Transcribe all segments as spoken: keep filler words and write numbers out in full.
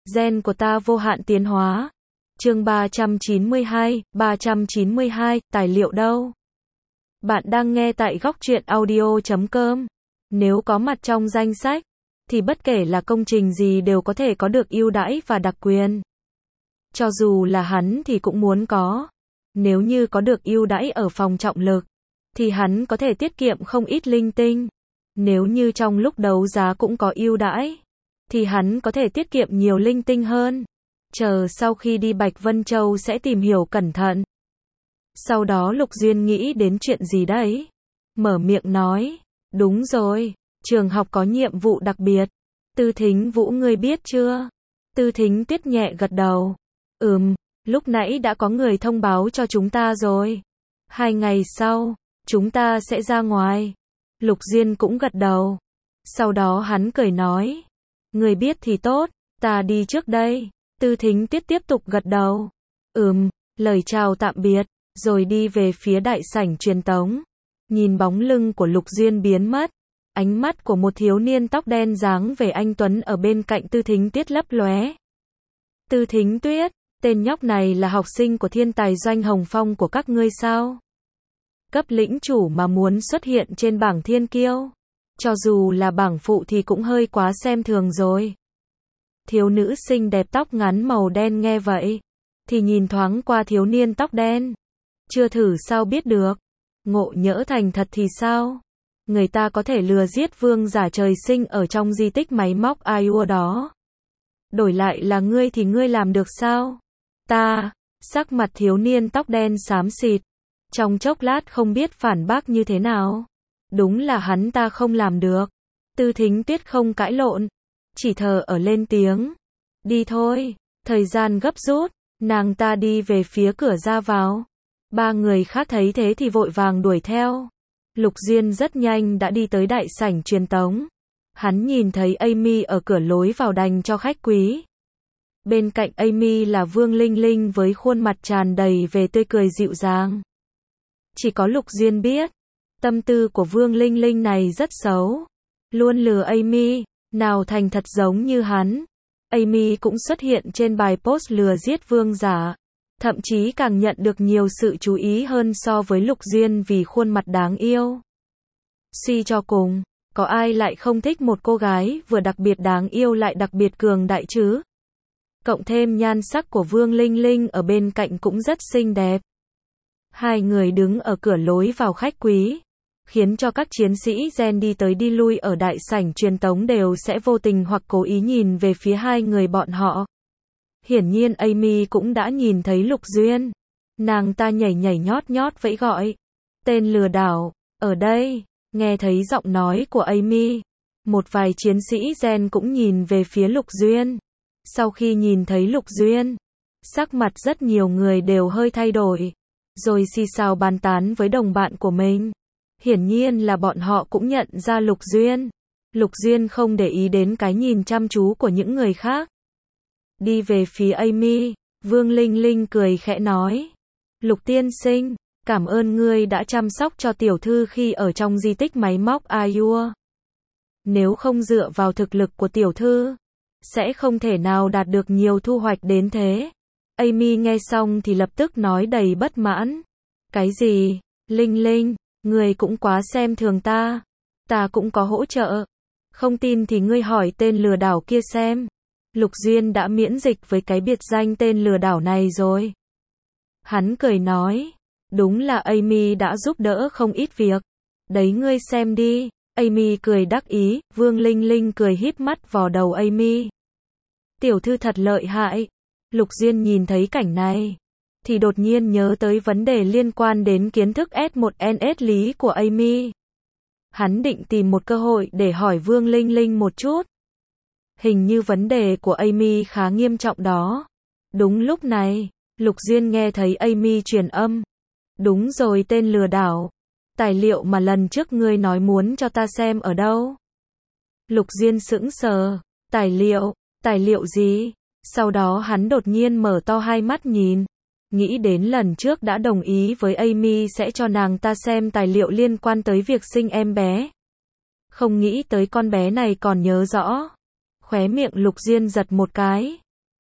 Gen của ta vô hạn tiến hóa. Chương ba trăm chín mươi hai, ba trăm chín mươi hai, tài liệu đâu? Bạn đang nghe tại góc truyện audio chấm com. Nếu có mặt trong danh sách, thì bất kể là công trình gì đều có thể có được ưu đãi và đặc quyền. Cho dù là hắn thì cũng muốn có. Nếu như có được ưu đãi ở phòng trọng lực, thì hắn có thể tiết kiệm không ít linh tinh. Nếu như trong lúc đấu giá cũng có ưu đãi, thì hắn có thể tiết kiệm nhiều linh tinh hơn. Chờ sau khi đi Bạch Vân Châu sẽ tìm hiểu cẩn thận. Sau đó Lục Duyên nghĩ đến chuyện gì đấy? Mở miệng nói, đúng rồi, trường học có nhiệm vụ đặc biệt. Tư Thính Vũ ngươi biết chưa? Tư Thính Tuyết nhẹ gật đầu. Ừm, lúc nãy đã có người thông báo cho chúng ta rồi. Hai ngày sau, chúng ta sẽ ra ngoài. Lục Duyên cũng gật đầu. Sau đó hắn cười nói, người biết thì tốt, ta đi trước đây. Tư Thính Tuyết tiếp tục gật đầu. Ừm, lời chào tạm biệt, rồi đi về phía đại sảnh truyền tống. Nhìn bóng lưng của Lục Duyên biến mất, ánh mắt của một thiếu niên tóc đen dáng về anh tuấn ở bên cạnh Tư Thính Tuyết lấp lóe. Tư Thính Tuyết, tên nhóc này là học sinh của thiên tài Doanh Hồng Phong của các ngươi sao? Cấp lĩnh chủ mà muốn xuất hiện trên bảng thiên kiêu. Cho dù là bảng phụ thì cũng hơi quá xem thường rồi. Thiếu nữ xinh đẹp tóc ngắn màu đen nghe vậy, thì nhìn thoáng qua thiếu niên tóc đen. Chưa thử sao biết được. Ngộ nhỡ thành thật thì sao? Người ta có thể lừa giết vương giả trời sinh ở trong di tích máy móc Aiur đó. Đổi lại là ngươi thì ngươi làm được sao? Ta, sắc mặt thiếu niên tóc đen xám xịt. Trong chốc lát không biết phản bác như thế nào. Đúng là hắn ta không làm được. Tư Thính Tuyết không cãi lộn, chỉ thờ ở lên tiếng. Đi thôi, thời gian gấp rút, nàng ta đi về phía cửa ra vào. Ba người khác thấy thế thì vội vàng đuổi theo. Lục Duyên rất nhanh đã đi tới đại sảnh truyền tống. Hắn nhìn thấy Amy ở cửa lối vào đành cho khách quý. Bên cạnh Amy là Vương Linh Linh với khuôn mặt tràn đầy về tươi cười dịu dàng. Chỉ có Lục Duyên biết, tâm tư của Vương Linh Linh này rất xấu. Luôn lừa Amy, nào thành thật giống như hắn. Amy cũng xuất hiện trên bài post lừa giết vương giả. Thậm chí càng nhận được nhiều sự chú ý hơn so với Lục Duyên vì khuôn mặt đáng yêu. Suy cho cùng, có ai lại không thích một cô gái vừa đặc biệt đáng yêu lại đặc biệt cường đại chứ? Cộng thêm nhan sắc của Vương Linh Linh ở bên cạnh cũng rất xinh đẹp. Hai người đứng ở cửa lối vào khách quý, khiến cho các chiến sĩ Gen đi tới đi lui ở đại sảnh truyền tống đều sẽ vô tình hoặc cố ý nhìn về phía hai người bọn họ. Hiển nhiên Amy cũng đã nhìn thấy Lục Duyên. Nàng ta nhảy nhảy nhót nhót vẫy gọi. Tên lừa đảo, ở đây. Nghe thấy giọng nói của Amy, một vài chiến sĩ Gen cũng nhìn về phía Lục Duyên. Sau khi nhìn thấy Lục Duyên, sắc mặt rất nhiều người đều hơi thay đổi, rồi xì xào bàn tán với đồng bạn của mình. Hiển nhiên là bọn họ cũng nhận ra Lục Duyên. Lục Duyên không để ý đến cái nhìn chăm chú của những người khác. Đi về phía Amy, Vương Linh Linh cười khẽ nói. Lục tiên sinh, cảm ơn ngươi đã chăm sóc cho tiểu thư khi ở trong di tích máy móc Aiur. Nếu không dựa vào thực lực của tiểu thư, sẽ không thể nào đạt được nhiều thu hoạch đến thế. Amy nghe xong thì lập tức nói đầy bất mãn. Cái gì? Linh Linh, ngươi cũng quá xem thường ta. Ta cũng có hỗ trợ. Không tin thì ngươi hỏi tên lừa đảo kia xem. Lục Duyên đã miễn dịch với cái biệt danh tên lừa đảo này rồi. Hắn cười nói, đúng là Amy đã giúp đỡ không ít việc. Đấy ngươi xem đi. Amy cười đắc ý, Vương Linh Linh cười híp mắt vào đầu Amy. Tiểu thư thật lợi hại. Lục Duyên nhìn thấy cảnh này, thì đột nhiên nhớ tới vấn đề liên quan đến kiến thức S một N S lý của Amy. Hắn định tìm một cơ hội để hỏi Vương Linh Linh một chút. Hình như vấn đề của Amy khá nghiêm trọng đó. Đúng lúc này, Lục Duyên nghe thấy Amy truyền âm. Đúng rồi tên lừa đảo. Tài liệu mà lần trước ngươi nói muốn cho ta xem ở đâu? Lục Duyên sững sờ. Tài liệu? Tài liệu gì? Sau đó hắn đột nhiên mở to hai mắt nhìn. Nghĩ đến lần trước đã đồng ý với Amy sẽ cho nàng ta xem tài liệu liên quan tới việc sinh em bé. Không nghĩ tới con bé này còn nhớ rõ. Khóe miệng Lục Duyên giật một cái.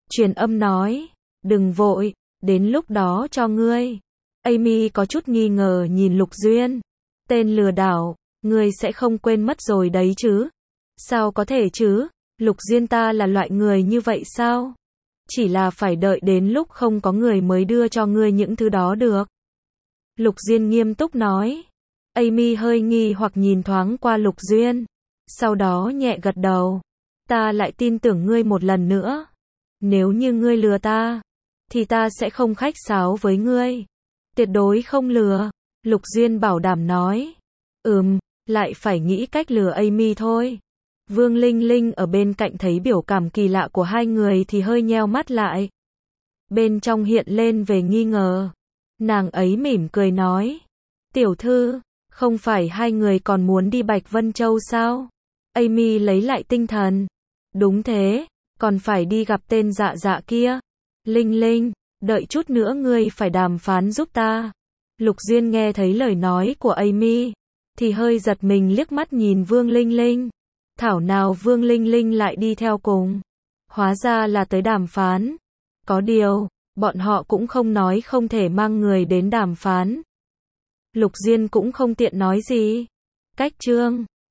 Truyền âm nói, đừng vội, đến lúc đó cho ngươi. Amy có chút nghi ngờ nhìn Lục Duyên. Tên lừa đảo, ngươi sẽ không quên mất rồi đấy chứ? Sao có thể chứ? Lục Duyên ta là loại người như vậy sao? Chỉ là phải đợi đến lúc không có người mới đưa cho ngươi những thứ đó được. Lục Duyên nghiêm túc nói. Amy hơi nghi hoặc nhìn thoáng qua Lục Duyên. Sau đó nhẹ gật đầu. Ta lại tin tưởng ngươi một lần nữa. Nếu như ngươi lừa ta, thì ta sẽ không khách sáo với ngươi. Tuyệt đối không lừa. Lục Duyên bảo đảm nói. Ừm, lại phải nghĩ cách lừa Amy thôi. Vương Linh Linh ở bên cạnh thấy biểu cảm kỳ lạ của hai người thì hơi nheo mắt lại. Bên trong hiện lên về nghi ngờ. Nàng ấy mỉm cười nói. Tiểu thư, không phải hai người còn muốn đi Bạch Vân Châu sao? Amy lấy lại tinh thần. Đúng thế, còn phải đi gặp tên dạ dạ kia. Linh Linh, đợi chút nữa ngươi phải đàm phán giúp ta. Lục Duyên nghe thấy lời nói của Amy, thì hơi giật mình liếc mắt nhìn Vương Linh Linh. Thảo nào Vương Linh Linh lại đi theo cùng. Hóa ra là tới đàm phán. Có điều, bọn họ cũng không nói không thể mang người đến đàm phán. Lục Duyên cũng không tiện nói gì. Cách chương